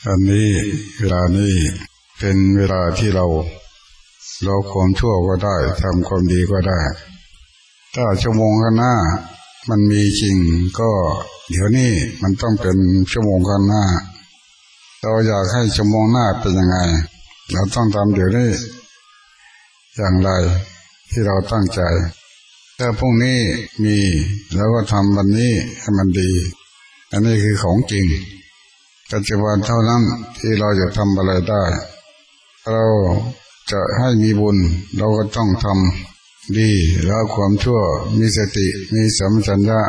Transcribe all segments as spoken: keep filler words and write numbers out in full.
อันนี้เวลานี้เป็นเวลาที่เราเราความชั่วก็ได้ทำความดีก็ได้ถ้าชั่วโมงข้างหน้ามันมีจริงก็เดี๋ยวนี้มันต้องเป็นชั่วโมงข้างหน้าเราอยากให้ชั่วโมงหน้าเป็นยังไงเราต้องทำเดี๋ยวนี้อย่างไรที่เราตั้งใจถ้าพรุ่งนี้มีแล้วก็ทำวันนี้ให้มันดีอันนี้คือของจริงปัจจุบันเท่านั้นที่เราจะทำอะไรได้เราจะให้มีบุญเราก็ต้องทำดีแล้วความชั่วมีสติมีสัมปชัญญะ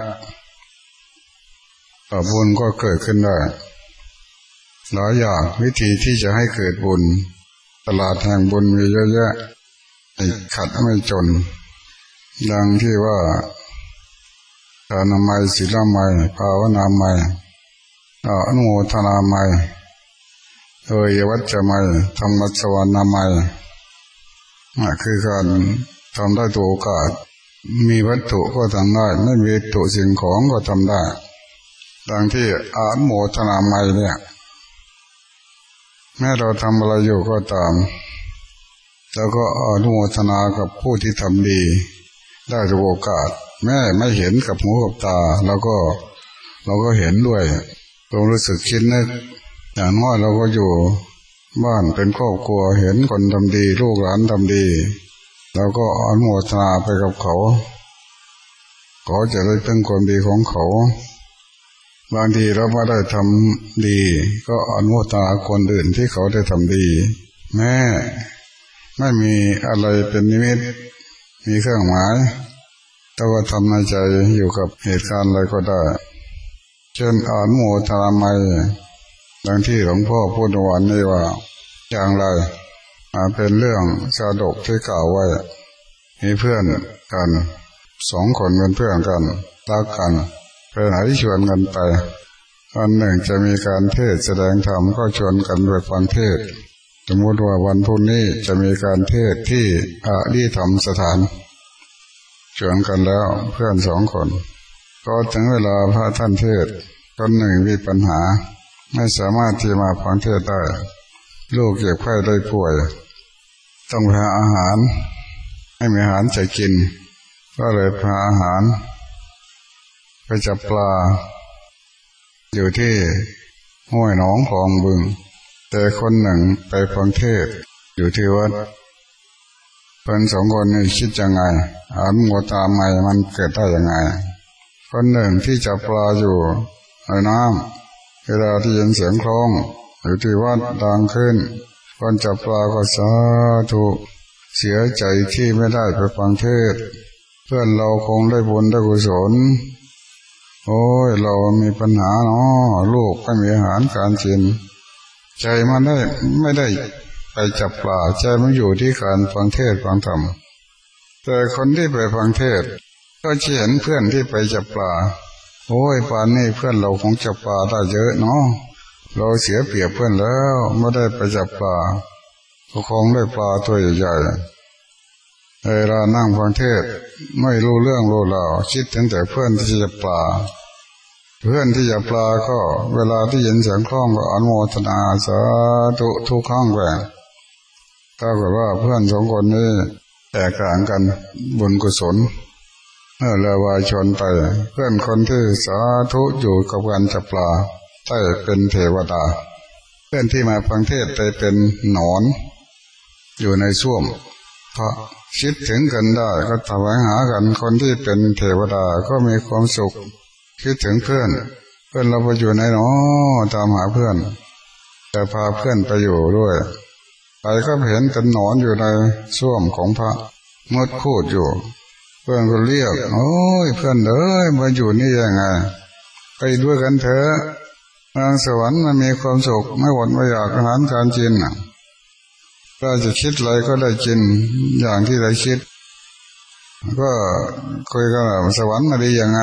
ต่อบุญก็เกิดขึ้นได้หลายอย่างวิธีที่จะให้เกิดบุญตลาดแห่งบุญมีเยอะแยะไม่ขัดไม่จนดังที่ว่าทานามัยศีลามัยภาวนามัยอนุโมทนามัยเอยวัจจะมัยธรรมสวรรณามัยคือการทำได้ตัวโอกาสมีวัตถุก็ทำได้ไม่มีวัตถุสิ่งของก็ทำได้ดังที่อนุโมทนามัยเนี่ยแม้เราทำอะไรอยู่ก็ตามแล้วก็อนุโมทนากับผู้ที่ทำดีได้ทุกโอกาสแม้ไม่เห็นกับหูกับตาเราก็เราก็เห็นด้วยตรงรู้สึกคิดนึกอย่างน้อยเราก็อยู่บ้านเป็นครอบครัวเห็นคนทำดีลูกหลานทำดีเราก็อนุโมทนาไปกับเขาขอจะได้เป็นความดีของเขาบางทีเราไม่ได้ทำดีก็อนุโมทนาคนอื่นที่เขาได้ทำดีแม้ไม่มีอะไรเป็นนิมิตมีเครื่องหมายแต่ว่าทำในใจอยู่กับเหตุการณ์อะไรก็ได้เช่นอนุโมทนามัยดังที่หลวงพ่อพูดวันนี้ว่าอย่างไรเป็นเรื่องชาดกที่กล่าวไว้มีเพื่อนกันสองคนเป็นเพื่อนกันรักกันไปไหนชวนกันไปวันหนึ่งจะมีการเทศแสดงธรรมก็ชวนกันไปฟังเทศสมมติว่าวันพรุ่งนี้จะมีการเทศที่อารีธรรมสถานชวนกันแล้วเพื่อนสองคนก็ถึงเวลาพระท่านเทศคนหนึ่งมีปัญหาไม่สามารถที่มาฟังเทศได้ลูกเจ็บไข้ได้ป่วยต้องหาอาหารให้มีอาหารจะกินก็เลยพาอาหารไปจับปลาอยู่ที่ห้วยหนองคลองบึงแต่คนหนึ่งไปฟังเทศอยู่ที่วัดเพิ่นสองคนนี้คิดยังไงอนุโมทนาใหม่มันเกิดได้ยังไงคนหนึ่งที่จับปลาอยู่ในน้ำเวลาที่ยินเสียงคล้องอยู่ที่วัดดังขึ้นคนจับปลาก็สาธุเสียใจที่ไม่ได้ไปฟังเทศเพื่อนเราคงได้บุญได้กุศลโอ้ยเรามีปัญหาเนาะลูกไม่มีอาหารการกินใจมันได้ไม่ได้ไปจับปลาใจมันอยู่ที่การฟังเทศฟังธรรมแต่คนที่ไปฟังเทศก็เห็นเพื่อนที่ไปจับปลาโอ้ยป่านนี้เพื่อนเราคงจับปลาได้เยอะเนาะเราเสียเปรียบเพื่อนแล้วไม่ได้ไปจับปลาก็คงได้ปลาตัวใหญ่ๆเวลานั่งฟังเทศไม่รู้เรื่องรู้ราวคิดถึงแต่เพื่อนที่จับปลาเพื่อนที่จับปลาก็เวลาที่ยินเสียงคล้องก็อนุโมทนาสาธุทุกครั้งไปถ้าเกิดว่าเพื่อนสองคนนี้แตกต่างกันบุญกุศลเมื่อละวายชนไปเพื่อนคนที่สาธุอยู่กับการจับปลาได้เป็นเทวดาเพื่อนที่มาฟังเทศได้เป็นหนอนอยู่ในส้วมเพราะคิดถึงกันได้ก็ถวายหากันคนที่เป็นเทวดาก็มีความสุขคิดถึงเพื่อนเพื่อนเราไปอยู่ไหนเนาะตามหาเพื่อนแต่พาเพื่อนไปอยู่ด้วยไปก็เห็นเป็นหนอนอยู่ในส้วมของพระมดคูดอยู่เพื่อนก็เรียกโอ้ยเพื่อนเอ้ยมาอยู่นี่ยังไงไปด้วยกันเถอะเมืองสวรรค์มันมีความสุขไม่หวดไม่อยากอาหารการกินถ้าจะคิดอะไรก็ได้กินอย่างที่ได้คิดก็คุยกันว่าสวรรค์มาดียังไง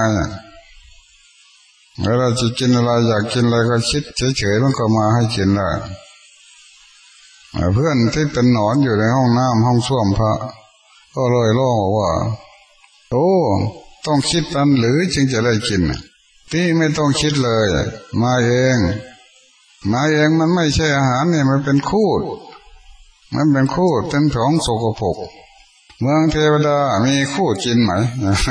เวลาจะกินอะไรอยากกินอะไรก็คิดเฉยๆมันก็มาให้กินได้เพื่อนที่เป็นหนอนอยู่ในห้องน้ำห้องส้วมพระก็เลยร้องว่าโอ้ต้องคิดนั้นหรือจึงจะได้กินที่ไม่ต้องคิดเลยมาเองมาเองมันไม่ใช่อาหารเนี่ยมันเป็นคูดมันเป็นคูดเป็นของโสโครกเมืองเทวดามีคูดกินไหม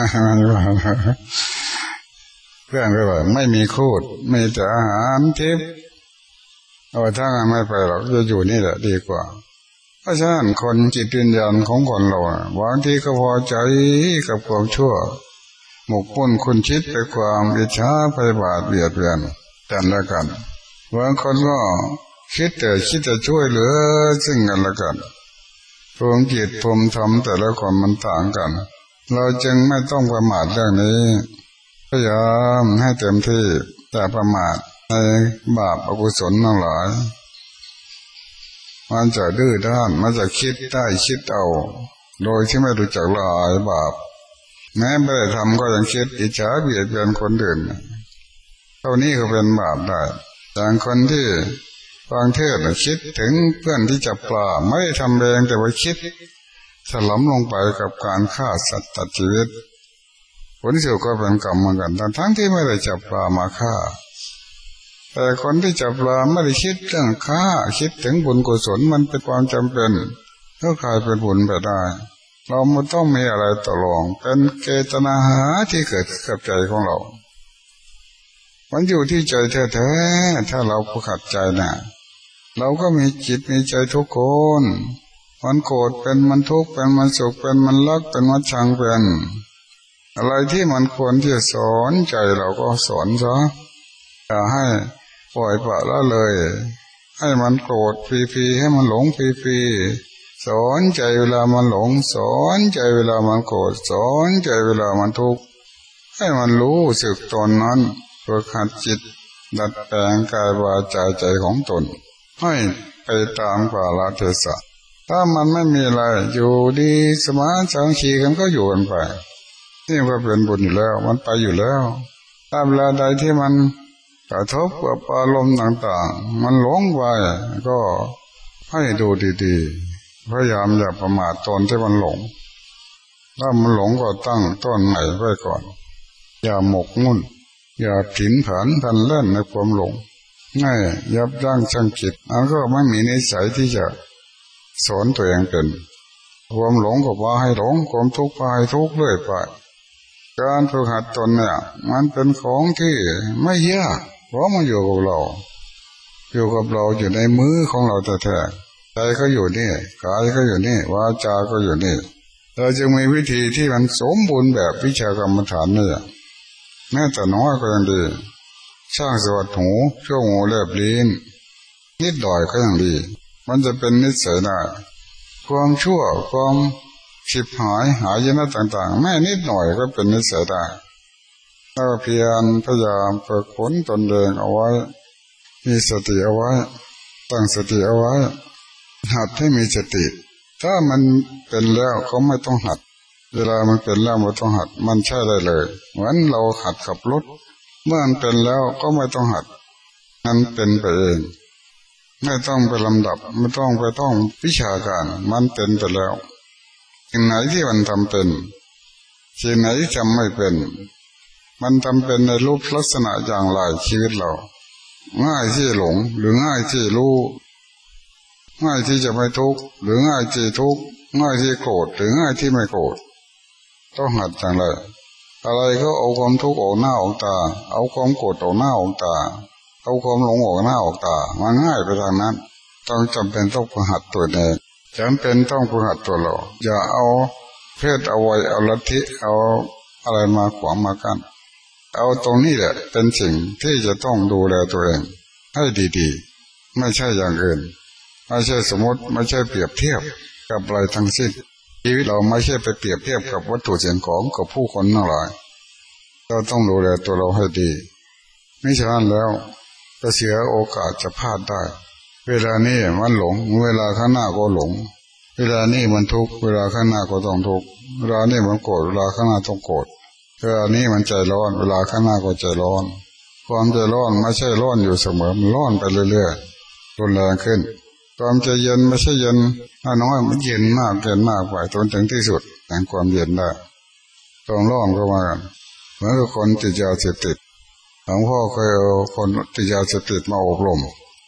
เพื่อนก็ว่าไม่มีคูดมีแต่อาหารทิพย์เอาถ้าไม่ไปหรอกจะอยู่นี่แหละดีกว่าเพราะฉะนั้นคนจิตวิญญาณของคนเราบางทีก็พอใจกับความชั่วหมกมุ่นคุณคิดไปความอิจฉาพยาบาทเบียดเบียนกันและกันบางคนก็คิดแต่คิดจะช่วยเหลือซึ่งกันและกันภูมิจิตภูมิธรรมแต่ละคนมันต่างกันเราจึงไม่ต้องประมาทเรื่องนี้พยายามให้เต็มที่แต่ประมาทในบาปอกุศลทั้งหลายมันจะดื้อด้านมันจะคิดได้คิดเอาโดยที่ไม่รู้จักละอายบาปแม้ไม่ได้ทำก็ยังคิดอิจฉาเบียดเบียนคนอื่นเท่านี้ก็เป็นบาปได้อย่างคนที่ฟังเทศน์คิดถึงเพื่อนที่จับปลาไม่ได้ทำเองแต่ว่าคิดถลำลงไปกับการฆ่าสัตว์ตัดชีวิตผลสุดก็เป็นกรรมเหมือนกันทั้งทั้งที่ไม่ได้จับปลามาฆ่าแต่คนที่จับปลาไม่ได้คิดเรื่องฆ่าคิดถึงบุญกุศลมันเป็นความจำเป็นก็กลายเป็นบุญไปได้เราไม่ต้องมีอะไรต่อรองเป็นเจตนาหาที่เกิดกับใจของเรามันอยู่ที่ใจแท้ๆถ้าเราผู้ขัดใจนะเราก็มีจิตมีใจทุกคนมันโกรธเป็นมันทุกข์เป็นมันสุขเป็นมันรักเป็นมันชังเป็นอะไรที่มันควรที่จะสอนใจเราก็สอนซะอย่าให้ปล่อยปละละเลยให้มันโกรธฟรีๆให้มันหลงฟรีๆสอนใจเวลามันหลงสอนใจเวลามันโกรธสอนใจเวลามันทุกข์ให้มันรู้สึกตนนั้นฝึกหัดจิตดัดแปลงกายวาจาใจของตนให้ไปตามกาลเทศะถ้ามันไม่มีอะไรอยู่ดีสมานสังคีกันก็อยู่กันไปนี่ก็เป็นบุญอยู่แล้วมันไปอยู่แล้วตามเวลาใดที่มันกระทบกับอารมณ์ต่างๆมันหลงไปก็ให้ดูดีๆพยายามอย่าประมาทตนที่มันหลงถ้ามันหลงก็ตั้งต้นใหม่ไว้ก่อนอย่าหมกมุ่นอย่าผินผันพันเล่นในความหลงง่ายยับยั้งชั่งจิตมันก็ไม่มีนิสัยที่จะสอนตัวเองเป็นความหลงก็ว่าให้หลงความทุกข์ก็ให้ทุกข์เรื่อยไปการฝึกหัดตนเนี่ยมันเป็นของที่ไม่ยากเพราะมันอยู่กับเราอยู่กับเราอยู่ในมือของเราแท้ๆใจก็อยู่นี่กายก็อยู่นี่วาจาก็อยู่นี่เราจึงมีวิธีที่มันสมบูรณ์แบบวิชากรรมฐานนี่แม้แต่น้อยก็ยังดีสร้างสวัสดิ์หูช่วงหูเล็บลิ้นนิดหน่อยก็ยังดีมันจะเป็นนิสัยได้ความชั่วความฉิบหายหายนะต่างๆแม่นิดหน่อยก็เป็นนิสัยได้ถ้าเพียรพยายามฝึกฝนตนเองเอาไว้มีสติเอาไว้ตั้งสติเอาไว้หัดให้มีสติถ้ามันเป็นแล้วก็ไม่ต้องหัดเวลามันเป็นแล้วไม่ต้องหัดมันใช่ได้เลยเหมือนเราหัดขับรถเมื่อมันเป็นแล้วก็ไม่ต้องหัดมันเป็นไปเองไม่ต้องไปลำดับไม่ต้องไปต้องวิชาการมันเป็นไปแล้วสิ่งไหนที่มันทำเป็นสิ่งไหนที่ทำไม่เป็นมันทำเป็นในรูปลักษณะอย่างไรชีวิตเราง่ายที่หลงหรือง่ายที่รู้ง่ายที่จะไม่ทุกข์หรือง่ายที่ทุกข์ง่ายที่โกรธหรือง่ายที่ไม่โกรธต้องหัดอย่างไรอะไรก็เอาความทุกข์ออกหน้าออกตาเอาความโกรธออกหน้าออกตาเอาความหลงออกหน้าออกตามันง่ายไปทางนั้นต้องจำเป็นต้องฝึกหัดตัวเองจำเป็นต้องฝึกหัดตัวเราอย่าเอาเพศเอาไว้เอาลัทธิเอาอะไรมาขวางมากันเอาตรงนี้แหละเป็นสิ่งที่จะต้องดูแลตัวเองให้ดีๆไม่ใช่อย่างอื่นไม่ใช่สมมติไม่ใช่เปรียบเทียบกับอะไรทั้งสิ้นชีวิตเราไม่ใช่ไปเปรียบเทียบกับวัตถุสิ่งของกับผู้คนทั้งหลายเราต้องดูแลตัวเราให้ดีไม่ฉะนั้นแล้วจะเสียโอกาสจะพลาดได้เวลานี้มันหลงเวลาข้างหน้าก็หลงเวลานี้มันทุกข์เวลาข้างหน้าก็ต้องทุกข์เวลานี้มันโกรธเวลาข้างหน้าต้องโกรธเวลานี้มันใจร้อนเวลาข้างหน้าก็ใจร้อนความใจร้อนไม่ใช่ร้อนอยู่เสมอมันร้อนไปเรื่อยๆรุนแรงขึ้นความใจเย็นไม่ใช่เย็นน้อยมันเย็นมากเย็นมากไปจนถึงที่สุดแห่งความเย็นได้ต้องร้อนก็มากันเหมือนกับคนติดยาเสพติดหลวงพ่อเคยเอาคนติดยาเสพติดมาอบรม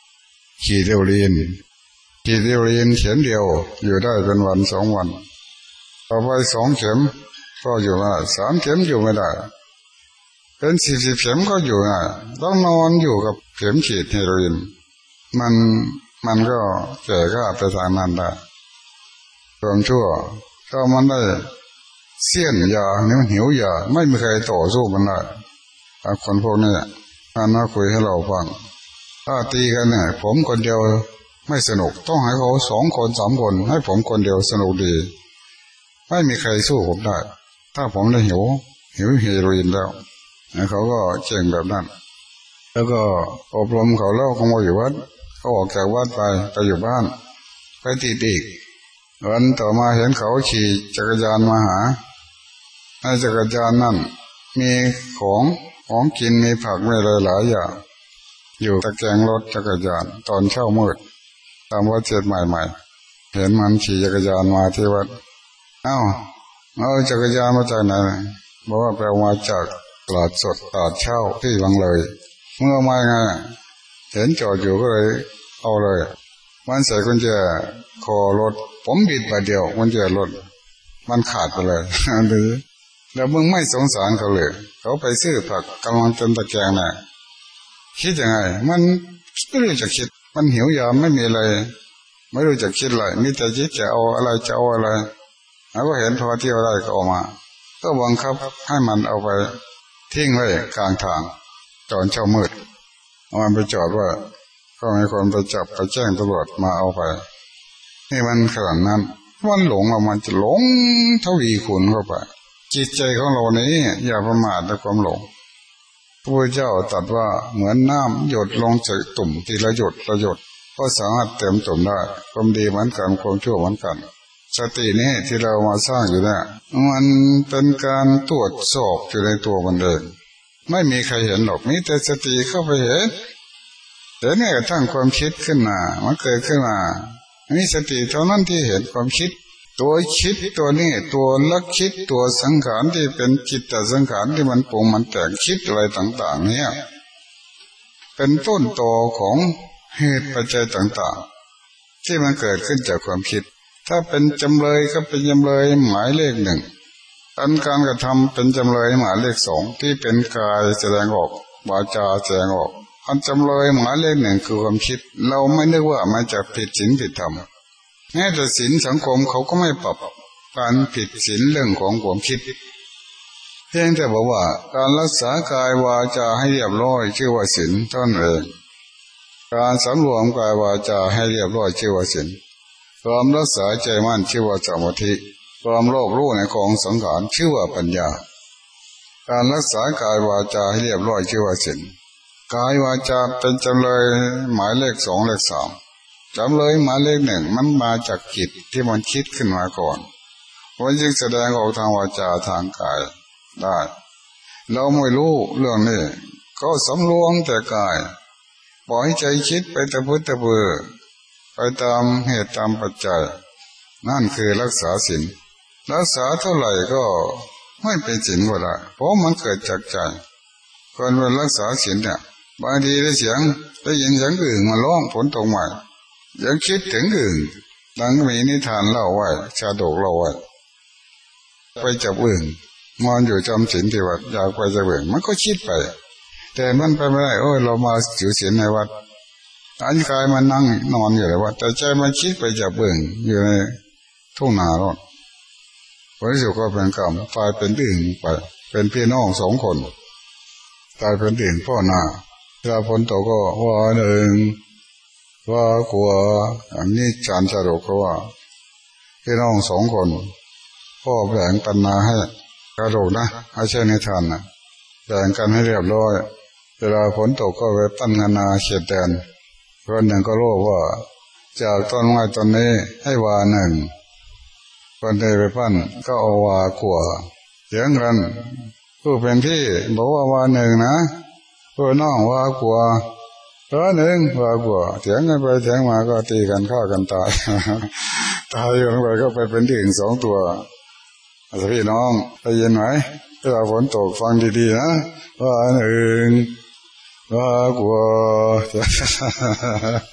ขีดเรียวเรียนขีดเรียวเรียนเข็มเดียวอยู่ได้เป็นวันสองวันต่อไปสองเข็มก็อยู่ไม่ได้สามเข็มอยู่ไม่ได้เป็นสิบสิบเข็มก็อยู่ได้ต้องนอนอยู่กับเข็มฉีดเฮโรอีนมันมันก็แก่ก็ไปทางนั้นได้ความชั่วถ้ามันได้เสี้ยนยาเนี่ยมันหิวยาไม่มีใครต่อสู้มันได้คนพวกนี้อันน่าคุยให้เราฟังถ้าตีกันเนี่ยผมคนเดียวไม่สนุกต้องให้เขาสองคนสามคนให้ผมคนเดียวสนุกดีไม่มีใครสู้ผมได้ถ้าผมได้หิวหิวเฮโรอีนแล้วเขาก็เจ๋งแบบนั้นแล้วก็อบรมเขาแล้วเขามาอยู่วัดเขาออกจากวัดไปไปอยู่บ้านไปติดอีกวันต่อมาเห็นเขาขี่จักรยานมาหาในจักรยานนั่นมีของของกินมีผักมีอะไรหลายอย่างอยู่ตะแกรงรถจักรยานตอนเช้ามืดตามวัดเจ็ดใหม่ๆเห็นมันขี่จักรยานมาที่วัดเอ้าเอาจักรยานมาจากไหนบอกว่าไปเอามาจากตลาดสดตลาดเช้าที่บางเลยเมื่อมาไงเห็นจอดอยู่ก็เลยเอาเลยมันใส่กุญแจคอรถผมบิดไปเดียวกุญแจรถมันขาดไปเลยหรือแล้วมึงไม่สงสารเขาเลยเขาไปซื้อผักกำลังจนตะแกรงน่ะคิดยังไงมันไม่รู้จะคิดมันหิวยาไม่มีอะไรไม่รู้จะคิดอะไรมีแต่คิดจะเอาอะไรจะเอาอะไรแล้วก็เห็นพอเที่ยวได้ก็ออกมาก็บังคับให้มันเอาไปทิ้งไว้กลางทางตอนเช้ามืดเอามันไปจอดว่าก็มีคนไปจับไปแจ้งตำรวจมาเอาไปนี่มันขนาดนั้นมันหลงเรามันจะหลงทวีคูณเข้าไปจิตใจของเรานี้อย่าประมาทในความหลงพระพุทธเจ้าตรัสว่าเหมือนน้ำหยดลงจากตุ่มทีละหยดละหยดก็สามารถเติมตุ่มได้ความดีเหมือนกันความชั่วเหมือนกันสตินี้ที่เรามาสร้างอยู่เนี่ยมันเป็นการตรวจสอบอยู่ในตัวมันเองไม่มีใครเห็นหรอกมีแต่สติเข้าไปเห็นแต่เนี่ยตั้งความคิดขึ้นมามันเกิดขึ้นมามีสติเท่านั้นที่เห็นความคิดตัวคิดตัวนี้ตัวลักคิดตัวสังขารที่เป็นจิตตสังขารที่มันปรุงมันแต่งคิดอะไรต่างๆเนี่ยเป็นต้นตอของเหตุปัจจัยต่างๆที่มันเกิดขึ้นจากความคิดถ้าเป็นจำเลยก็เป็นจำเลยหมายเลขหนึ่งอันการกระทำเป็นจำเลยหมายเลขสองที่เป็นกายแสดงออกวาจาแสดงออกอันจำเลยหมายเลขหนึ่งคือความคิดเราไม่นึกว่ามันจะผิดศีลผิดธรรมแม้แต่ศีลสังคมเขาก็ไม่ปรับการผิดศีลเรื่องของความคิดเพียงแต่บอกว่าการรักษากายวาจาให้เรียบร้อยชื่อว่าศีลเท่านั้นเองการสำรวมกายวาจาให้เรียบร้อยชื่อว่าศีลความรักษาใจมั่นชื่อว่าสมาธิความรอบรู้ในของสังขารชื่อว่าปัญญาการรักษากายวาจาให้เรียบร้อยชื่อว่าศีลกายวาจาเป็นจำเลยหมายเลขสองเลขสามจำเลยหมายเลขหนึ่งมันมาจากจิตที่มันคิดขึ้นมาก่อนมันจึงแสดงออกทางวาจาทางกายได้เราไม่รู้เรื่องนี้ก็สำรวมแต่กายปล่อยใจคิดไปตะพื้นตะเบือไปตามเหตุตามปัจจัยนั่นคือรักษาศีลรักษาเท่าไหร่ก็ไม่เป็นศีลก็ได้เพราะมันเกิดจากใจคนเวลารักษาศีลเนี่ยบางทีได้เสียงได้ยินเสียงอื่นมาร้องฝนตกใหม่ยังคิดถึงอื่นดังมีนิทานเล่าไว้ชาดกเล่าไว้ไปจับอื่นนอนอยู่จำศีลที่วัดอยากไปจับอื่นมันก็คิดไปแต่มันไปไม่ได้โอ้ยเรามาถือศีลในวัดอันกายมันนั่งนอนอยู่ในวัดแต่ใจมันคิดไปจับอื่นอยู่ในทุ่งนาโน่นผลสุดก็เป็นกรรมตายเป็นอื่นไปเป็นพี่น้องสองคนตายเป็นอื่นพ่อหน้าเวลาฝนตกก็ว่าหนึ่งว่ากลัวอันนี้จานจารกเขาว่าพี่น้องสองคนพ่อแบ่งปันนาให้กระโดดนะไม่ใช่ในทานนะแบ่งกันให้เรียบร้อยเวลาฝนตกก็ไปปั้นนาเขียดแดนคนหนึ่งก็รู้ว่าจากต้นไม้ต้นนี้ให้วาหนึ่งคนใดไปปั้นก็เอาวากลัวเสียงกันผู้เป็นพี่บอกว่าวาหนึ่งนะผู้น้องว่ากลัวตัวหนึ่งว่ากลัวเถียงกันไปเถียงมาก็ตีกันฆ่ากันตายตายลงไปก็ไปเป็นดิ่งสองตัวพี่น้องได้ยินไหมเวลาฝนตกฟังดีๆนะว่าหนึ่งว่ากลัว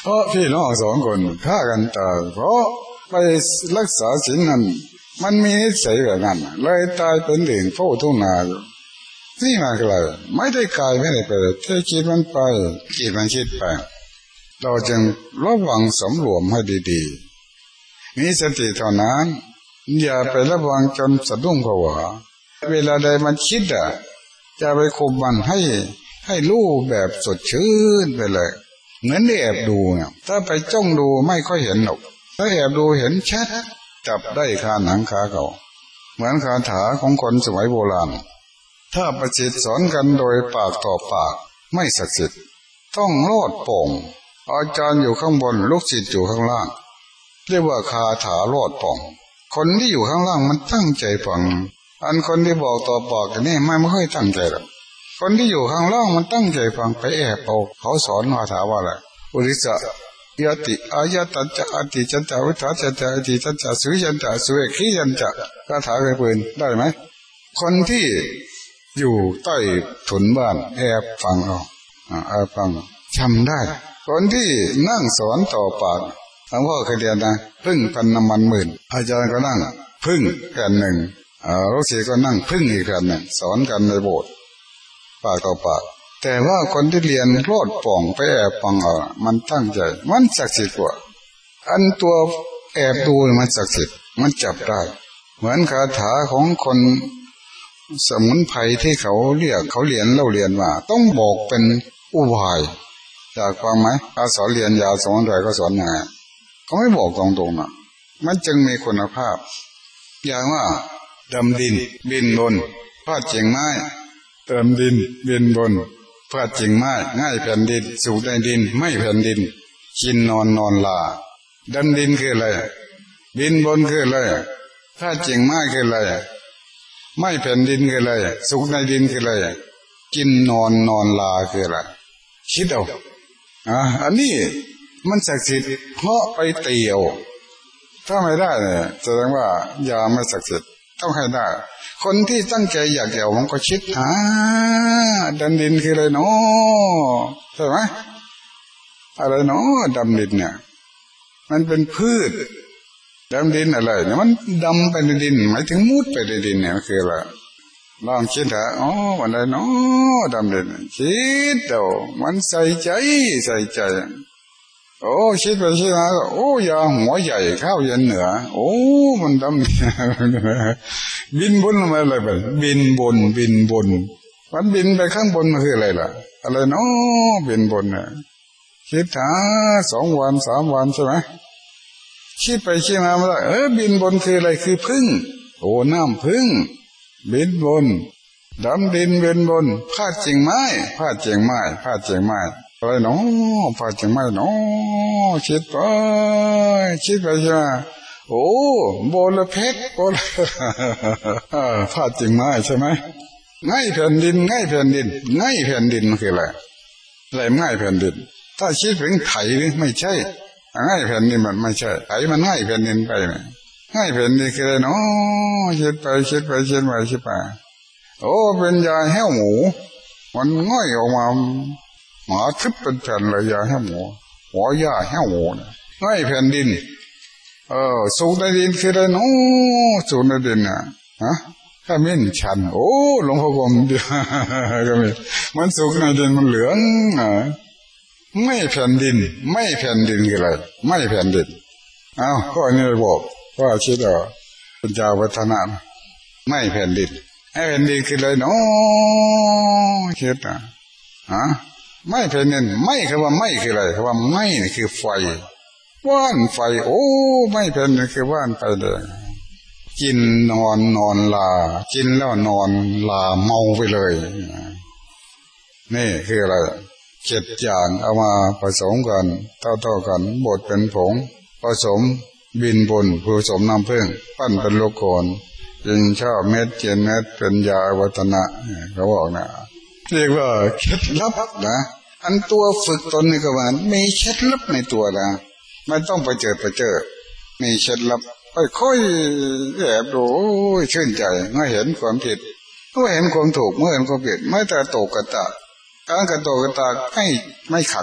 เพราะพี่น้องสองคนฆ่ากันตายเพราะไปรักษาศีลนั้นมันมีนิสัยแบบนั้นเลยตายเป็นเหลี่ยงเฝ้าทุ่งนาอยู่นี่มาอะไรไม่ได้กายไม่ได้ไปแค่คิดมันไปคิดมันคิดไปเราจึงระวังสำรวมให้ดีๆมีสติเท่านั้นอย่าไประวังจนสะดุ้งผวาเวลาใดมันคิดอ่ะจะไปคุมมันให้ให้รู้แบบสดชื่นไปเลยเหมือนได้แอบดูเนี่ยถ้าไปจ้องดูไม่ค่อยเห็นหรอกถ้าแอบดูเห็นชัดจับได้คาหนังคาเขาเหมือนคาถาของคนสมัยโบราณถ้าประสิทธิ์สอนกันโดยปากต่อปากไม่ศักดิ์สิทธิ์ต้องโลดโป่งอาจารย์อยู่ข้างบนลูกศิษย์อยู่ข้างล่างเรียกว่าคาถาโลดโป่งคนที่อยู่ข้างล่างมันตั้งใจฟังอันคนที่บอกต่อปากนี่ไม่ไม่ค่อยตั้งใจหรอกคนที่อยู่ข้างล่างมันตั้งใจฟังไปแอบเอาเขาสอนคาถาว่าอะไรอุริสะยติอายตัจจะอติจันจะวิทัสจะอติจันจะสุยันจะสุเอขียันจะคาถาเคยปืนได้ไหมคนที่อยู่ใต้ถุนบ้านแอบฟังเอาแอบฟังจำได้คนที่นั่งสอนต่อปากหลวงพ่อเคยเรียนนะพึ่งพันน้ำมันหมื่นอาจารย์ก็นั่งพึ่งแผ่นหนึ่งลูกศิษย์ก็นั่งพึ่งอีกแผ่นหนึ่งสอนกันในโบสถ์ปากต่อปากแต่ว่าคนที่เรียนโลดป่องไปแอบฟังเอามันตั้งใจมันศักดิ์สิทธิ์กว่าอันตัวแอบดูมันศักดิ์สิทธิ์มันจับได้เหมือนคาถาของคนสมุนไพรที่เขาเรียกเขาเรียนเล่าเรียนว่าต้องบอกเป็นอุบายอยากฟังไหมอาสอนเรียนยาสอนอะไรก็สอนยังไงเขาไม่บอกตรงๆนะมันจึงมีคุณภาพอย่างว่าดำดินบินบนพาดเฉียงไม้เติมดินบินบนพาดเฉียงไม้ง่ายแผ่นดินสูงในดินไม่แผ่นดินกินนอนนอนลาดำดินคืออะไรบินบนคืออะไรพาดเฉียงไม้คืออะไรไม่แผ่นดินคืออะไรสุขในดินคืออะไรกินนอนนอนลาคืออะไรคิดเอาอ่ะอันนี้มันศักดิ์สิทธิ์เพราะไปเตียวถ้าไม่ได้เนี่ยแสดงว่ายาไม่ศักดิ์สิทธิ์ต้องให้ได้คนที่ตั้งใจอยากเดี่ยวมันก็คิดหาดันดินคืออะไรเนาะใช่ไหมอะไรเนาะดำดินเนี่ยมันเป็นพืชดำดินอะไรเนี่ยมันดำไปในดินหมายถึงมุดไปในดินเนี่ยมันคืออะไรลองคิดหาอ๋อวันไหนเนาะดำดินคิดเดี๋ยวมันใส่ใจใส่ใจโอ้คิดไปคิดมาโอ้ยาหัวใหญ่ข้าวเย็นเหนือโอ้มันดำบินบนมาอะไรไปบินบนบินบนมันบินไปข้างบนมันคืออะไรล่ะอะไรเนาะบินบนเนี่ยคิดหาสองวันสามวันใช่ไหมคิดไปคิดมาไม่ได้เออบินบนคืออะไรคือพึ่งโอ้น้ำพึ่งบินบนดำดินบินบนพาดเจียงไม้พาดเจียงไม้พาดเจียงไม้อะไรเนาะพาดเจียงไม้เนาะคิดไปคิดไปใช่ไหมโอ้โบลเพชรโบลพาดเจียงไม้ใช่ไหมง่ายแผ่นดินง่ายแผ่นดินง่ายแผ่นดินมันคืออะไรอะไรง่ายแผ่นดินถ้าคิดถึงไถไม่ใช่ง่ายแผ่นดินมันไม่ใช่ไถมันง่ายแผ่นดินไปไหมง่ายแผ่นดินคืออะไรเนาะคิดไปคิดไปคิดไปคิดไปโอ้เป็นยาแห้วหมูมันง่อยออกมาหมาทึบเป็นแผ่นเลยยาแห้วหมูหัวยาแห้วหมูง่ายแผ่นดินเออสูงในดินคืออะไรเนาะสูงในดินน่ะฮะถ้ามิ้นชันโอ้หลวงพ่อกรมเดียวก็มีมันสูงในดินมันเหลืองอ่ะไม่แผ่นดินไม่แผ่นดินคืออะไรไม่แผ่นดินอ้าวข้อนี้บอกว่าคิดเอาปัญญาวัฒนะไม่แผ่นดินให้แผ่นดินคืออะไรเนาะคิดอ่ะฮะไม่แผ่นดินไม่คือว่าไม่คืออะไรคือว่าไม่นี่คือไฟว่านไฟโอ้ไม่แผ่นดินคือว่านไฟเลยกินนอนนอนลากินแล้วนอนลาเมาไปเลยนี่คืออะไรเจ็ดอย่างเอามาผสมกันเท่าๆกันบดเป็นผงผสมบินบนผสมน้ำผึ้งปั้นเป็นลูกโคนยิงชอบเม็ดเจนเม็ดเป็นยาวัฒนะเขาบอกนะเรียกว่าเคล็ดลับนะอันตัวฝึกตนนี่ก็ว่ามีเคล็ดลับในตัวนะไม่ต้องไปเจอไปเจอมีเคล็ดลับค่อยๆแอบดูชื่นใจเมื่อเห็นความผิดเมื่อเห็นความถูกเมื่อเห็นความผิดไม่แต่ตกกระตากการกระโดดกระตากไม่ไม่ขังนะ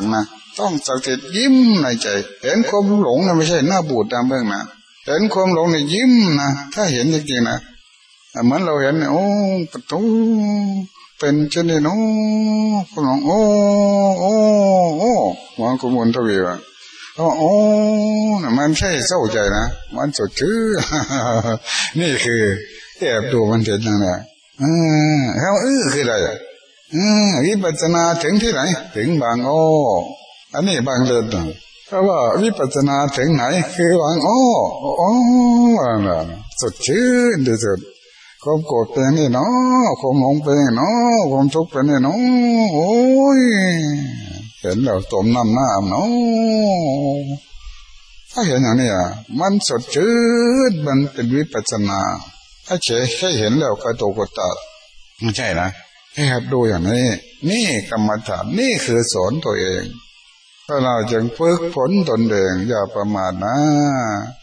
ต้องสักดิ์สิทธิ์ยิ้มในใจเห็นความหลงนะไม่ใช่หน้าบูดตามเบื้องนะเห็นความหลงเนี่ยยิ้มนะถ้าเห็นจริงๆนะเหมือนเราเห็นโอ้ประตูเป็นเช่นนี้เนาะคุณหลงโอ้โอ้โอ้หวังกุมลทวีวะโอ้โอ้มันใช่เศร้าใจนะมันสดชื่นนี่คือแอบดูมันเห็นอย่างนี้เออเขาเออคืออะไรอืมวิปัสสนาถึงที่ไหนถึงบางอ้ออันนี้บางเดินเพราะว่าวิปัสสนาถึงไหนคือบางอ้ออ๋อสดชื่นที่สุดความโกรธเป็นนี่เนาะความหลงเป็นนี่เนาะความทุกข์เป็นนี่เนาะโอ้ยเห็นแล้วตมน้ำหน้าเนาะถ้าเห็นอย่างนี้อ่ะมันสดชื่นมันเป็นวิปัสสนาถ้าเฉยแค่เห็นแล้วกระตุกกระตัดไม่ใช่นะให้หัดดูอย่างนี้นี่กรรมฐานนี่คือสอนตัวเองถ้าเราจึงฝึกฝนตนเองอย่าประมาทนะ